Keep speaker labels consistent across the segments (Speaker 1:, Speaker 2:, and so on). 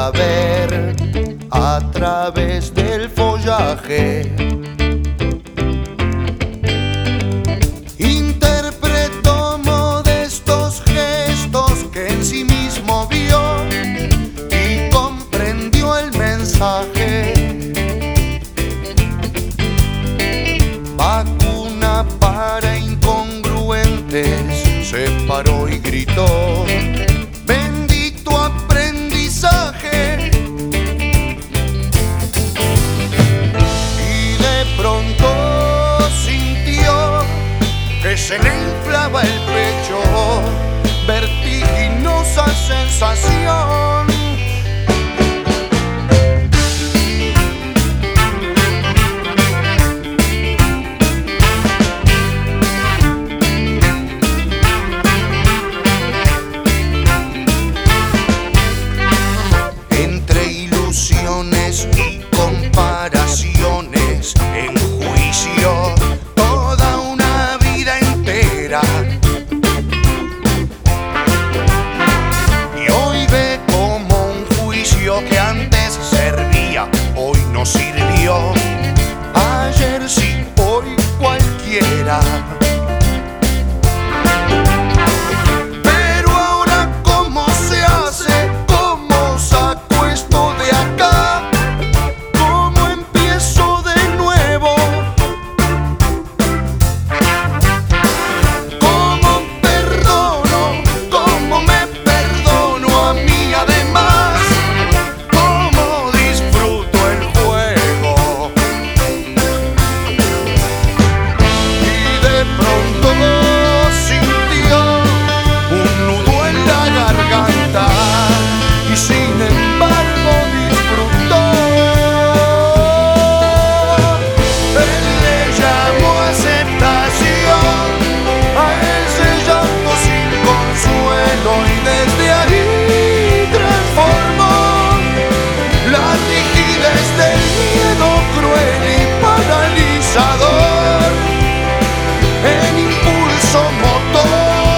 Speaker 1: podía ver a través del follaje. Interpretó modestos gestos que en sí mismo vio y comprendió el mensaje. Vacuna para incongruentes, se paró y gritó: bendito aprendizaje. Y de pronto sintió que se le inflaba el pecho, vertiginosa sensación. Y comparaciones en juicio, toda una vida entera. Y hoy ve como un juicio que antes servía, hoy no sirvió. Ayer sí, hoy cualquiera. Pero ahora, ¿cómo se hace? ¿Cómo saco esto de acá? En impulso motor.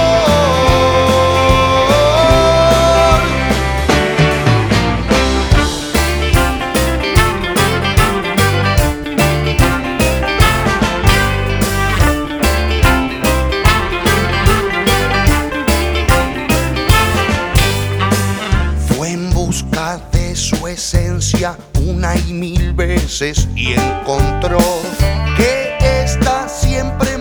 Speaker 1: Fue en busca de su esencia una y mil veces y encontró que esta siempre